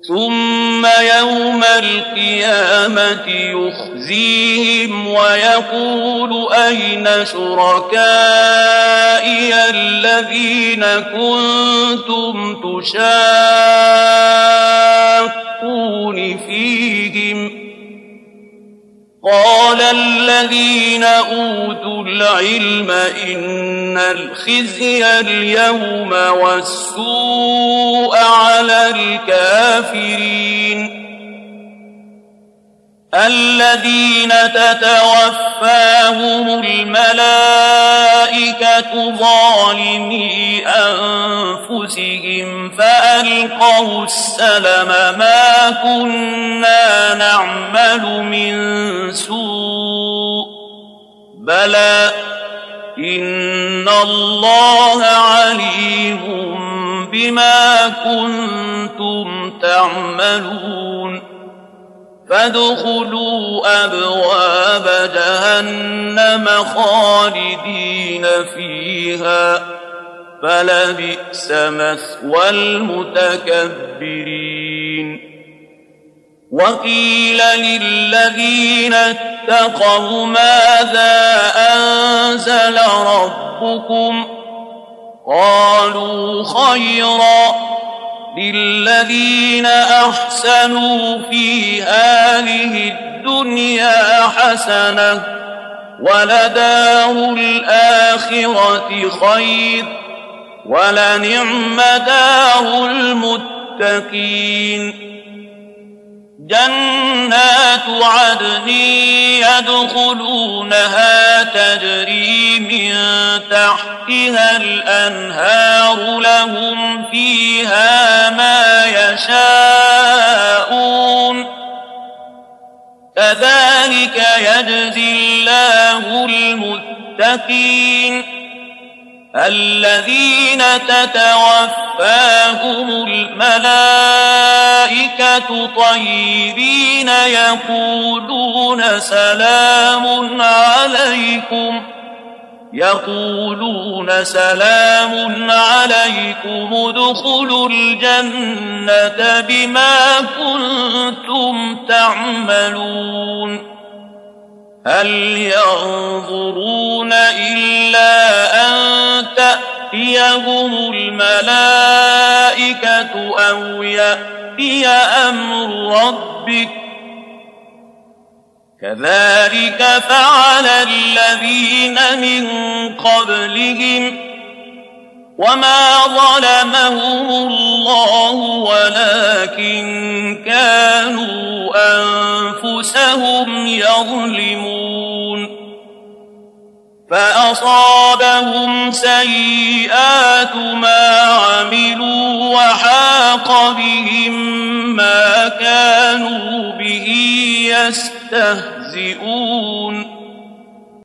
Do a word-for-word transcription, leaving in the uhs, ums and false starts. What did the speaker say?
ثم يوم القيامة يخزيهم ويقول أين شركائي الذين كنتم تشاقون فيهم قال الذين أوتوا العلم إن الخزي اليوم والسوء على الكافرين الذين تتوفاهم الملائكة ظالمي أنفسهم فألقوا السلم ما كنا نعمل من سوء بلى إن الله عليم بما كنتم تعملون فادخلوا أبواب جهنم خالدين فيها فلبئس مثوى المتكبرين وقيل للذين اتقوا ماذا أنزل ربكم قالوا خيرا للذين أحسنوا في هذه الدنيا حسنة ولدار الآخرة خير ولنعم دار المتقين جنات عدن يدخلونها تجري من تحتها الأنهار لهم فيها ما يشاءون كذلك يجزي الله المتقين الذين تتوفاهم الملائكة طيبين يقولون سلام عليكم يقولون سلام عليكم ادخلوا الجنة بما كنتم تعملون هل ينظرون إلا أن تأتيهم الملائكة أو يأتي أمر ربك كذلك فعل الذين من قبلهم وما ظلمهم الله ولكن كانوا أنفسهم يظلمون فأصابهم سيئات ما عملوا وحاق بهم ما كانوا به يستهزئون